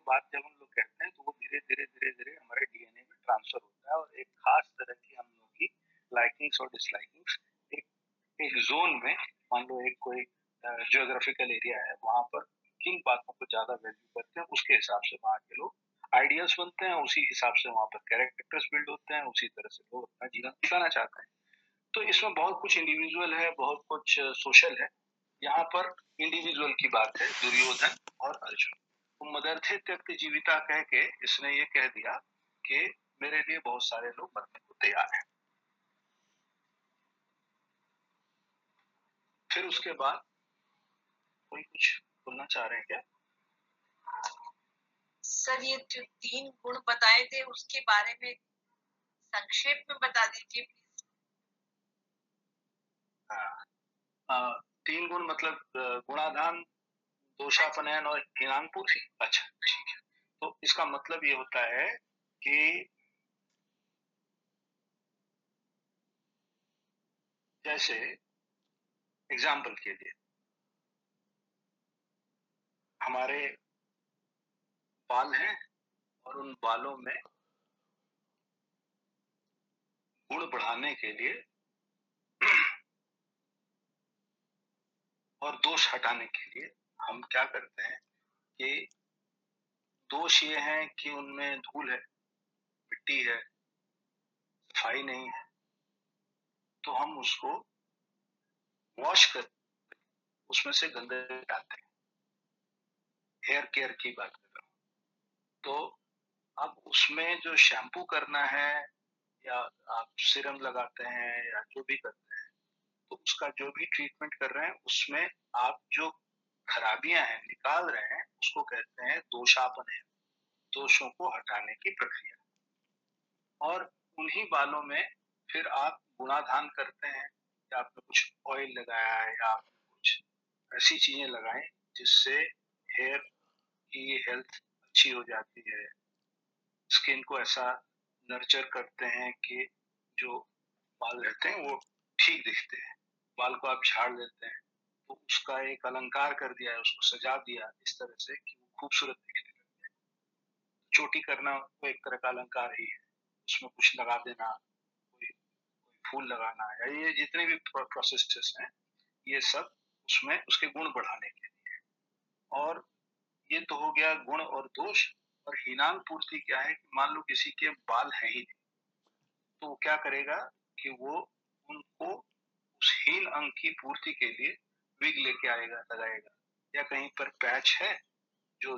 बात जब हम लोग कहते हैं तो वो धीरे धीरे धीरे धीरे हमारे डीएनए में ट्रांसफर होता है और एक खास तरह की हम लोग की लाइकिंग्स और डिसलाइकिंग्स एक एक जोन में, मान लो एक कोई जियोग्राफिकल एरिया है, वहां पर किन बातों को ज्यादा वैल्यू करते हैं उसके हिसाब से वहां के लोग आइडियल्स बनते हैं, उसी हिसाब से वहां पर कैरेक्टर्स बिल्ड होते हैं, उसी तरह से लोग अपना जीवन बिताना चाहते हैं। तो इसमें बहुत कुछ इंडिविजुअल है, बहुत कुछ सोशल है। यहाँ पर इंडिविजुअल की बात है, दुर्योधन और अर्जुन। तो मदर्थे त्यक्त जीविता कह के इसने ये कह दिया कि मेरे लिए बहुत सारे लोग मरने को तैयार हैं। फिर उसके बाद कोई कुछ बोलना चाह रहे हैं क्या? सर, ये जो 3 गुण बताए थे उसके बारे में संक्षेप में बता दीजिए प्लीज। 3 गुण मतलब गुणाधान, दोषापनयन और हीनांग पूर्ति। अच्छा, ठीक है। तो इसका मतलब ये होता है कि जैसे एग्जाम्पल के लिए हमारे बाल हैं और उन बालों में गुण बढ़ाने के लिए और दोष हटाने के लिए हम क्या करते हैं कि दोष ये है कि उनमें धूल है, मिट्टी है, सफाई नहीं है, तो हम उसको वॉश कर उसमें से गंदगी हटाते हैं। हेयर केयर की बात कर रहा हूँ। तो अब उसमें जो शैम्पू करना है या आप सीरम लगाते हैं या जो भी करते हैं, तो उसका जो भी ट्रीटमेंट कर रहे हैं उसमें आप जो खराबियां हैं निकाल रहे हैं उसको कहते हैं दोषापन, दोषों को हटाने की प्रक्रिया। और उन्हीं बालों में फिर आप गुणाधान करते हैं, या आपने कुछ ऑयल लगाया है या आपने कुछ ऐसी चीजें लगाएं जिससे हेयर की हेल्थ अच्छी हो जाती है, स्किन को ऐसा नर्चर करते हैं कि जो बाल रहते हैं वो ठीक दिखते हैं। बाल को आप झाड़ देते हैं तो उसका एक अलंकार कर दिया है, उसको सजा दिया इस तरह से कि वो खूबसूरत दिखने लगे। चोटी करना वो एक तरह का अलंकार ही है, उसमें कुछ लगा देना, कोई फूल लगाना, या ये जितने भी प्रोसेसेस हैं ये सब उसमें उसके गुण बढ़ाने के लिए। और ये तो हो गया गुण और दोष। और हीनांग पूर्ति क्या है कि मान लो किसी के बाल है ही नहीं, तो वो क्या करेगा कि वो उनको उस हीन अंग की पूर्ति के लिए विग लेके आएगा, लगाएगा, या कहीं पर पैच है जो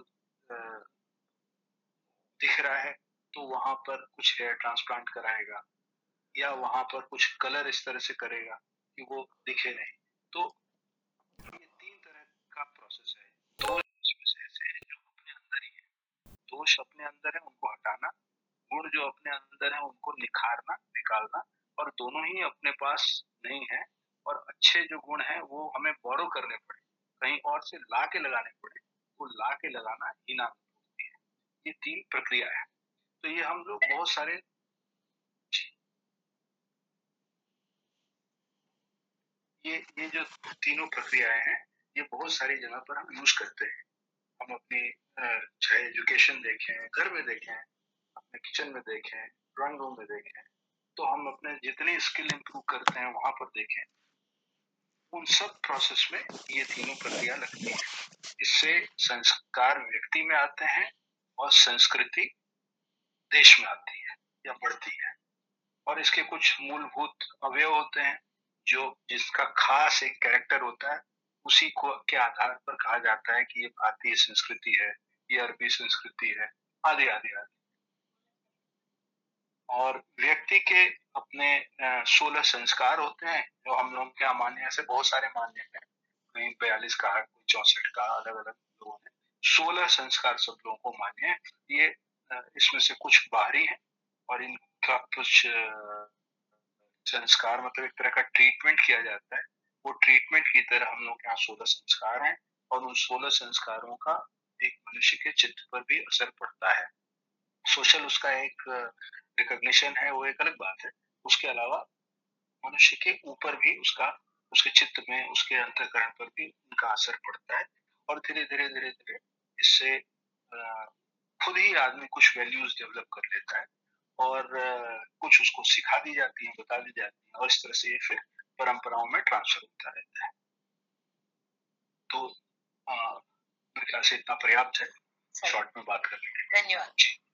दिख रहा है तो वहां पर कुछ हेयर ट्रांसप्लांट कराएगा, या वहां पर कुछ कलर इस तरह से करेगा कि वो दिखे नहीं। तो ये 3 तरह का प्रोसेस है। दोष ऐसे हैं जो अपने अंदर ही है, दोष अपने अंदर है उनको हटाना, गुण जो अपने अंदर है उनको निखारना, निकालना। और दोनों ही अपने पास नहीं है, और अच्छे जो गुण है वो हमें बोरो करने पड़े, कहीं और से ला के लगाने पड़े, वो ला के लगाना हीना होती है। ये 3 प्रक्रिया है। तो ये हम लोग बहुत सारे ये जो तीनों प्रक्रियाएं हैं ये बहुत सारी जगह पर हम यूज करते हैं। हम अपनी चाहे एजुकेशन देखें, घर में देखें, अपने किचन में देखें, ड्राइंग रूम में देखें, तो हम अपने जितनी स्किल इंप्रूव करते हैं वहां पर देखें, उन सब प्रोसेस में ये तीनों प्रक्रिया लगती है। इससे संस्कार व्यक्ति में आते हैं और संस्कृति देश में आती है या बढ़ती है। और इसके कुछ मूलभूत अवयव होते हैं जो जिसका खास एक कैरेक्टर होता है, उसी को के आधार पर कहा जाता है कि ये भारतीय संस्कृति है, ये अरबी संस्कृति है, आदि आदि आदि। और व्यक्ति के अपने 16 संस्कार होते हैं जो हम लोग के यहाँ मान्य, ऐसे बहुत सारे मान्य हैं, कहीं 42 का, कोई 64 का, अलग अलग लोगों ने 16 संस्कार सब लोगों को मान्य है। ये इसमें से कुछ बाहरी है और इनका कुछ संस्कार मतलब एक तरह का ट्रीटमेंट किया जाता है। वो ट्रीटमेंट की तरह हम लोग के यहाँ 16 संस्कार हैं, और उन 16 संस्कारों का एक मनुष्य के चित्त पर भी असर पड़ता है। सोशल उसका एक रिकॉग्निशन है, वो एक अलग बात है। उसके अलावा मनुष्य के ऊपर भी उसका, उसके चित्त में, उसके अंतःकरण पर भी उनका असर पड़ता है। और धीरे धीरे धीरे धीरे इससे खुद ही आदमी कुछ वैल्यूज डेवलप कर लेता है और कुछ उसको सिखा दी जाती है, बता दी जाती है और इस तरह से ये फिर परंपराओं में ट्रांसफर होता रहता है। तो मेरे ख्याल से इतना पर्याप्त है शॉर्ट में बात करने के लिए। धन्यवाद।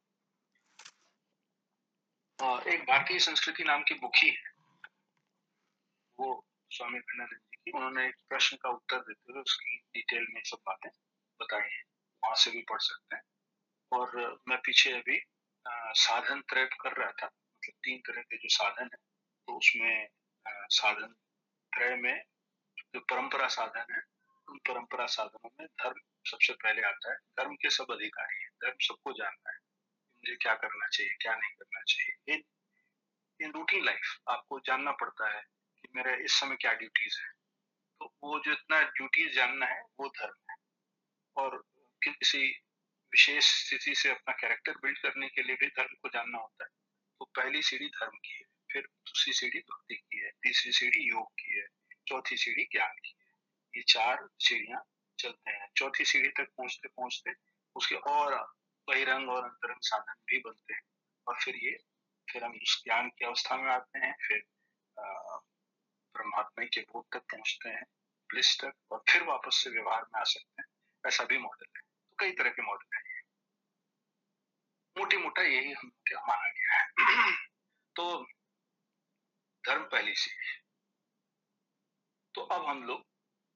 एक भारतीय संस्कृति नाम की बुक ही है, वो स्वामी विवेकानंद जी की, उन्होंने एक प्रश्न का उत्तर देते हुए उसकी डिटेल में सब बातें बताई हैं, वहां से भी पढ़ सकते हैं। और मैं पीछे अभी साधन त्रय कर रहा था, मतलब 3 तरह के जो साधन है, तो उसमें साधन त्रय में जो परंपरा साधन है, उन परंपरा साधनों में धर्म सबसे पहले आता है। धर्म के सब अधिकारी हैं, धर्म सबको जानना है, मुझे क्या करना चाहिए, क्या नहीं करना चाहिए। इन रूटीन लाइफ आपको जानना पड़ता है कि मेरे इस समय क्या ड्यूटीज है, तो वो जो इतना ड्यूटीज जानना है वो धर्म है। और किसी विशेष स्थिति से अपना कैरेक्टर बिल्ड करने के लिए भी धर्म को जानना होता है। तो पहली सीढ़ी धर्म की है, फिर दूसरी सीढ़ी भक्ति की है, तीसरी सीढ़ी योग की है, चौथी सीढ़ी ज्ञान की है। ये 4 सीढ़ियां चलते हैं। चौथी सीढ़ी तक पहुंचते पहुंचते उसके और बहिरंग और अंतरंग साधन भी बनते हैं और फिर हम उस ज्ञान की अवस्था में आते हैं, फिर परमात्मा के बोध तक पहुंचते हैं, ब्लिस तक, और फिर वापस से व्यवहार में आ सकते हैं। ऐसा भी मॉडल है। तो कई तरह के मॉडल है, मोटी मोटा यही हम क्या माना गया है। तो धर्म पहली सीढ़ी। तो अब हम लोग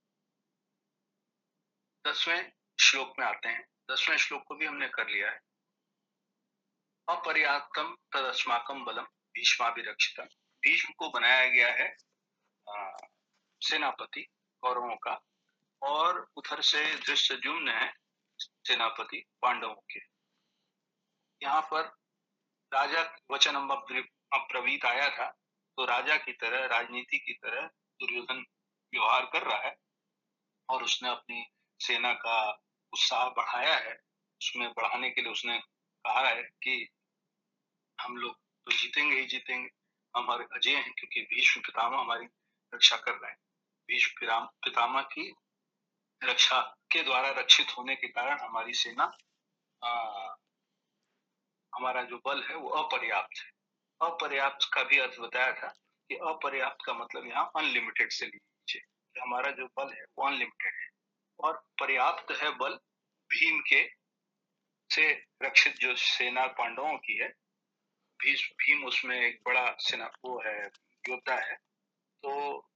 10वें श्लोक में आते हैं। 10वें श्लोक को भी हमने कर लिया है। अपर्याप्तम तदस्माकम बलम भीष्माभिरक्षितम। भीष्म को बनाया गया है सेनापति कौरवों का, और उधर से धृष्टद्युम्न है सेनापति पांडवों के। यहाँ पर राजा वचन अब्रवीत आया था, तो राजा की तरह, राजनीति की तरह दुर्योधन व्यवहार कर रहा है और उसने अपनी सेना का उत्साह बढ़ाया है। उसमें बढ़ाने के लिए उसने कहा है कि हम लोग तो जीतेंगे ही जीतेंगे, हमारे अजय हैं, क्योंकि भीष्म पितामह हमारी रक्षा कर रहे हैं। भीष्म पितामह की रक्षा के द्वारा रक्षित होने के कारण हमारी सेना, हमारा जो बल है वो अपर्याप्त है। अपर्याप्त का भी अर्थ बताया था कि अपर्याप्त का मतलब यहाँ अनलिमिटेड से लीजिए, हमारा जो बल है वो अनलिमिटेड है, और पर्याप्त है बल भीम के से रक्षित जो सेना पांडवों की है। भीम उसमें एक बड़ा सेना वो है, योद्धा है। तो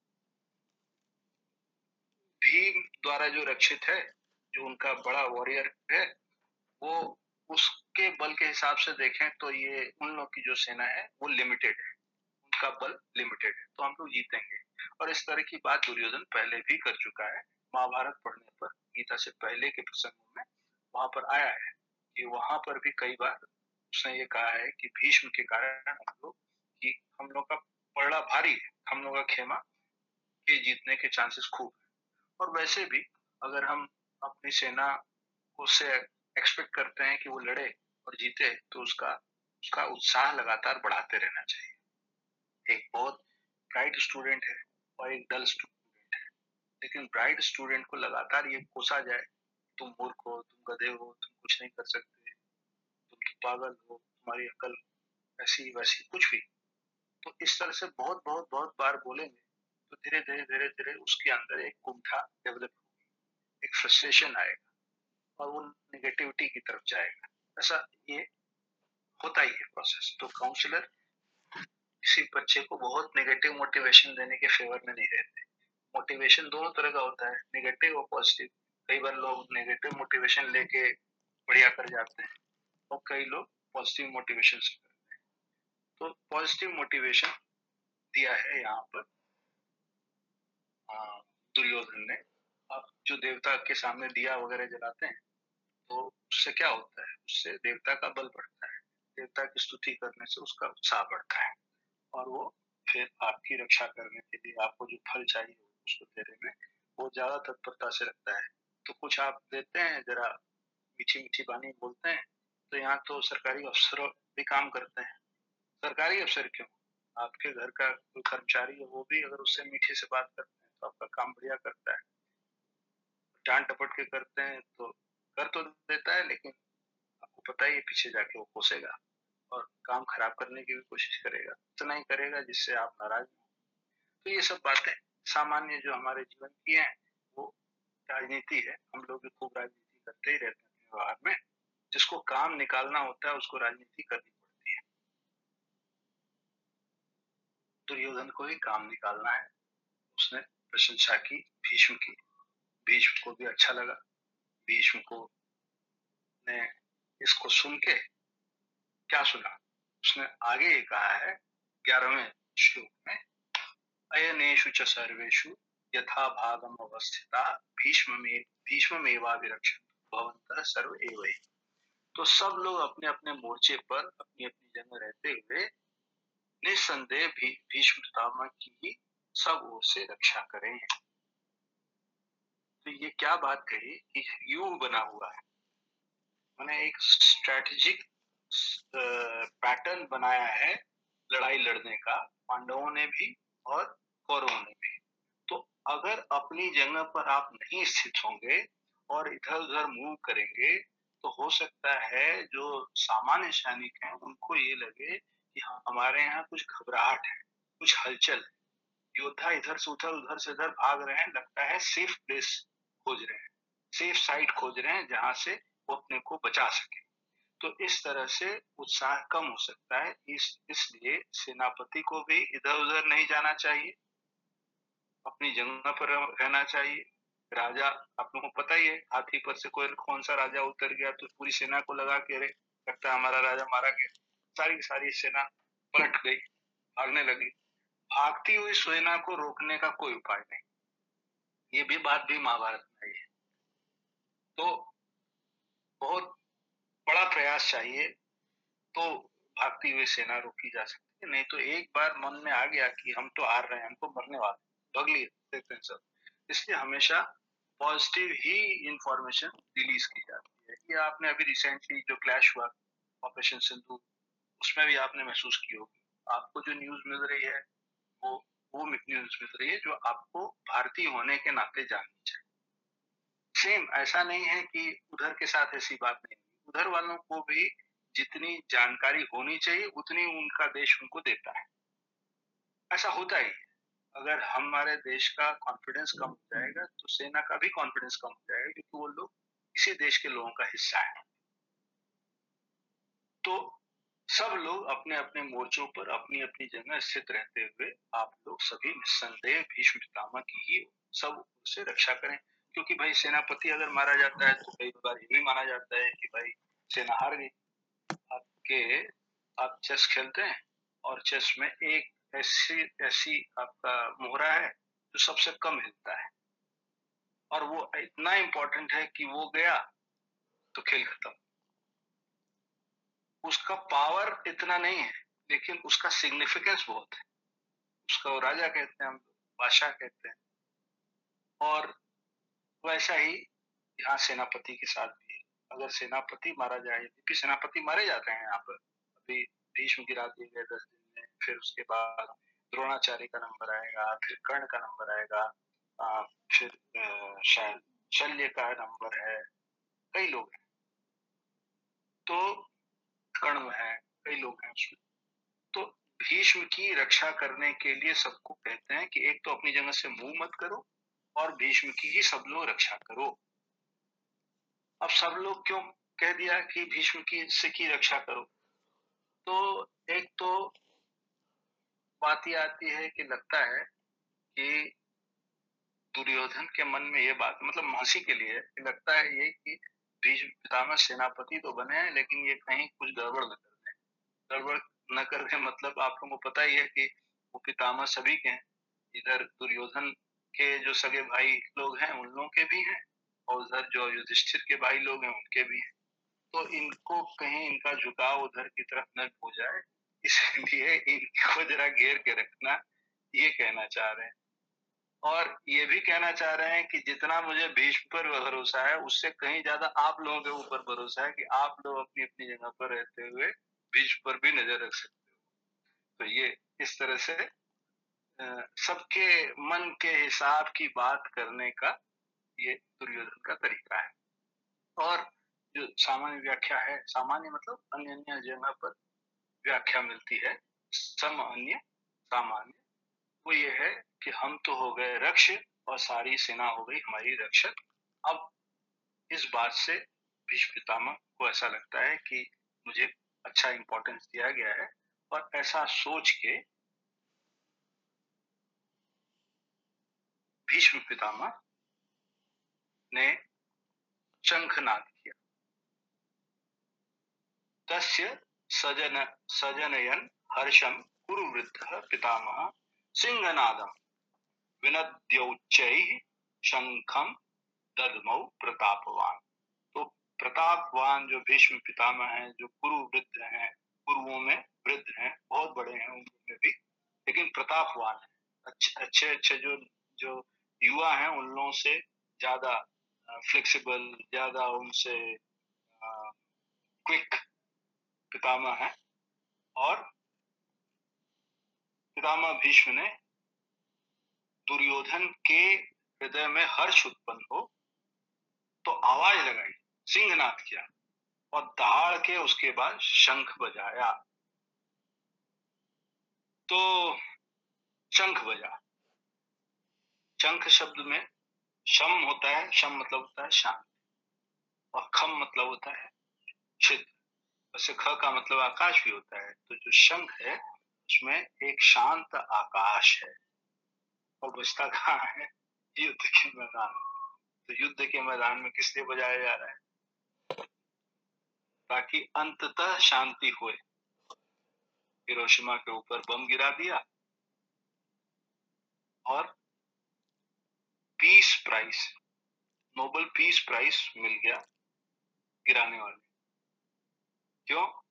भीम द्वारा जो रक्षित है, जो उनका बड़ा वॉरियर है, वो उसके बल के हिसाब से देखें तो ये उन लोग की जो सेना है वो लिमिटेड है, उनका बल लिमिटेड है, तो हम लोग जीतेंगे। और इस तरह की बात दुर्योधन पहले भी कर चुका है। महाभारत पढ़ने पर, गीता से पहले के प्रसंगों में वहां पर आया है कि वहां पर भी कई बार उसने ये कहा है कि भीष्म के कारण हम लोग का पलड़ा भारी है, हम लोग का खेमा के जीतने के चांसेस खूब है। और वैसे भी अगर हम अपनी सेना को से एक्सपेक्ट करते हैं कि वो लड़े और जीते, तो उसका उत्साह लगातार बढ़ाते रहना चाहिए। एक बहुत ब्राइट स्टूडेंट है और एक डल स्टूडेंट है, लेकिन ब्राइट स्टूडेंट को लगातार ये कोसा जाए, तुम मूर्ख हो, तुम गधे हो, तुम कुछ नहीं कर सकते, तुम पागल हो, तुम्हारी अकल ऐसी वैसी कुछ भी, तो इस तरह से बहुत बहुत बहुत बार बोलेंगे, तो धीरे धीरे धीरे धीरे उसके अंदर एक कुंठा डेवलप होगी, एक फ्रस्ट्रेशन आएगा और वो नेगेटिविटी की तरफ जाएगा। ऐसा ये होता ही है प्रोसेस। तो काउंसलर किसी बच्चे को बहुत नेगेटिव मोटिवेशन देने के फेवर में नहीं रहते। मोटिवेशन दोनों तरह का होता है, नेगेटिव और पॉजिटिव। कई बार लोग नेगेटिव मोटिवेशन लेके बढ़िया कर जाते हैं और कई लोग पॉजिटिव मोटिवेशन से करते हैं। तो पॉजिटिव मोटिवेशन दिया है यहाँ पर दुर्योधन ने। अब जो देवता के सामने दिया वगैरह जलाते हैं, तो उससे क्या होता है, उससे देवता का बल बढ़ता है, देवता की स्तुति करने से उसका उत्साह बढ़ता है, और वो फिर आपकी रक्षा करने के लिए आपको जो फल चाहिए उसको देने में वो ज्यादा तत्परता से रखता है। तो कुछ आप देते हैं, जरा मीठी मीठी बानी बोलते हैं, तो यहाँ तो सरकारी अफसर भी काम करते हैं। सरकारी अफसर क्यों, आपके घर का कोई कर्मचारी है, वो भी अगर उससे मीठे से बात करते हैं तो आपका काम बढ़िया करता है। डांट डपट के करते हैं तो कर तो देता है, लेकिन आपको पता ही है पीछे जाके वो कोसेगा और काम खराब करने की भी कोशिश करेगा, इतना ही करेगा जिससे आप नाराज हो। तो ये सब बातें सामान्य जो हमारे जीवन की हैं, वो राजनीति है। हम लोग भी खूब राजनीति करते ही रहते हैं व्यवहार में। जिसको काम निकालना होता है उसको राजनीति करनी पड़ती है। दुर्योधन को ही काम निकालना है। उसने प्रशंसा की भीष्म की, भीष्म को भी अच्छा लगा। भीष्म को ने इसको सुन के क्या सुना, उसने आगे ये कहा है 11वें श्लोक में, अयनेषु च सर्वेषु यथा भागम अवस्थिता भीष्ममेवाभिरक्षन्तु भवन्तः सर्व एव हि। तो सब लोग अपने अपने मोर्चे पर अपनी अपनी जगह रहते हुए निस्संदेह भीष्म पितामह की ही सब ओर से रक्षा करें। तो ये क्या बात कही कि युग बना हुआ है, मैंने एक स्ट्रेटेजिक पैटर्न बनाया है लड़ाई लड़ने का, पांडवों ने भी और कौरवों ने भी। तो अगर अपनी जगह पर आप नहीं स्थित होंगे और इधर उधर मूव करेंगे तो हो सकता है जो सामान्य सैनिक हैं उनको ये लगे कि हमारे यहाँ कुछ घबराहट है, कुछ हलचल है, योद्धा इधर से उधर भाग रहे हैं, लगता है सेफ प्लेस खोज रहे हैं, सेफ साइड खोज रहे हैं जहां से वो अपने को बचा सके। तो इस तरह से उत्साह कम हो सकता है। इसलिए सेनापति को भी इधर उधर नहीं जाना चाहिए, अपनी जगह पर रहना चाहिए। राजा, आप लोगों को पता ही है, हाथी पर से कोई कौन सा राजा उतर गया तो पूरी सेना को लगा के रे लगता है हमारा राजा मारा गया, सारी की सारी सेना पलट गई, भागने लगी। भागती हुई सेना को रोकने का कोई उपाय नहीं, ये भी बात भी महाभारत में आई है। तो बहुत बड़ा प्रयास चाहिए तो भागती हुई सेना रोकी जा सकती है, नहीं तो एक बार मन में आ गया कि हम तो हार रहे हैं, हमको मरने वाले, भग लिए सब। इसलिए हमेशा पॉजिटिव ही इंफॉर्मेशन रिलीज की जाती है। ये आपने अभी रिसेंटली जो क्लैश हुआ ऑपरेशन सिंधु, उसमें भी आपने महसूस की होगी। आपको जो न्यूज मिल रही है वो न्यूज मिल रही है जो आपको भारतीय होने के नाते जाननी चाहिए। सेम ऐसा नहीं है कि उधर के साथ ऐसी बात नहीं, उधर वालों को भी जितनी जानकारी होनी चाहिए उतनी उनका देश उनको देता है। ऐसा होता ही है। अगर हमारे देश का कॉन्फिडेंस कम हो जाएगा तो सेना का भी कॉन्फिडेंस कम हो जाएगा, क्योंकि वो लोग इसी देश के लोगों का हिस्सा है। तो सब लोग अपने अपने मोर्चों पर अपनी अपनी जगह स्थित रहते हुए आप लोग सभी निस्संदेह भीष्म पितामह की ही सब से रक्षा करें। क्योंकि भाई सेनापति अगर मारा जाता है तो कई बार ये भी माना जाता है कि भाई सेना हार गई। आप चेस खेलते हैं और चेस में एक ऐसी आपका मोहरा है जो सबसे कम हिलता है, और वो इतना इंपॉर्टेंट है कि वो गया तो खेल खत्म। उसका पावर इतना नहीं है लेकिन उसका सिग्निफिकेंस बहुत है। उसका वो राजा कहते हैं, हम बादशाह कहते हैं। और वैसा ही यहाँ सेनापति के साथ भी है। अगर सेनापति मारा जाए, क्योंकि सेनापति मारे जाते हैं यहाँ पर, अभी भीष्म गिरा दिए गए 10 दिन में, फिर उसके बाद द्रोणाचार्य का नंबर आएगा, फिर कर्ण का नंबर आएगा, फिर शायद शल्य का नंबर है, कई लोग हैं, तो कर्ण है, कई लोग हैं उसमें। तो भीष्म की रक्षा करने के लिए सबको कहते हैं कि एक तो अपनी जगह से मुंह मत करो और भीष्म की ही सब लोग रक्षा करो। अब सब लोग क्यों कह दिया कि भीष्म की रक्षा करो, तो एक तो बात ये आती है कि लगता है कि दुर्योधन के मन में ये बात, मतलब महर्षि के लिए लगता है ये कि भीष्म पितामह सेनापति तो बने हैं लेकिन ये कहीं कुछ गड़बड़ न कर दें। गड़बड़ न कर दें मतलब आप लोगों को पता ही है कि वो पितामह सभी के हैं। इधर दुर्योधन के जो सगे भाई लोग हैं उन लोगों के भी हैं, और उधर जो युधिष्ठिर के भाई लोग हैं उनके भी हैं। तो इनको कहीं इनका झुकाव उधर की तरफ न हो जाए, इसलिए इनको जरा घेर के रखना, ये कहना चाह रहे हैं। और ये भी कहना चाह रहे हैं कि जितना मुझे भीष्म पर भरोसा है उससे कहीं ज्यादा आप लोगों के ऊपर भरोसा है कि आप लोग अपनी अपनी जगह पर रहते हुए भीष्म पर भी नजर रख सकते हो। तो ये इस तरह से सबके मन के हिसाब की बात करने का ये दुर्योधन का तरीका है। और जो सामान्य व्याख्या है, सामान्य मतलब अन्य अन्य जगह पर व्याख्या मिलती है, सम अन्य सामान्य, वो ये है कि हम तो हो गए रक्ष और सारी सेना हो गई हमारी रक्षक। अब इस बात से भीष्म पितामह को ऐसा लगता है कि मुझे अच्छा इंपॉर्टेंस दिया गया है, और ऐसा सोच के भीष्म पितामह ने शंखनाद किया। तस्य सजनयन हर्षम कुरुवृद्धः पितामह सिंहनादम विनद्योच्चैः शंखम दद्मौ प्रतापवान। तो प्रतापवान जो भीष्म पितामह हैं, जो कुरु वृद्ध हैं, कुरुओं में वृद्ध हैं, बहुत बड़े हैं उम्र में भी, लेकिन प्रतापवान है, अच्छे अच्छे जो जो युवा हैं उन लोगों से ज्यादा फ्लेक्सिबल, ज्यादा उनसे क्विक पितामह है। और पितामह भीष्म ने दुर्योधन के हृदय में हर्ष उत्पन्न हो तो आवाज लगाई, सिंहनाद किया, और दहाड़ के उसके बाद शंख बजाया। तो शंख बजा, शंख शब्द में शम होता है, शम मतलब होता है शांत, और खम मतलब होता है छिद्र, वैसे ख का मतलब आकाश भी होता है। तो जो शंख है उसमें एक शांत आकाश है, और बजता कहाँ है? युद्ध के मैदान में। तो युद्ध के मैदान में किस लिए बजाया जा रहा है? ताकि अंततः शांति हुए। हिरोशिमा के ऊपर बम गिरा दिया और peace prize, Nobel peace prize मिल गया गिराने वाले। क्यों?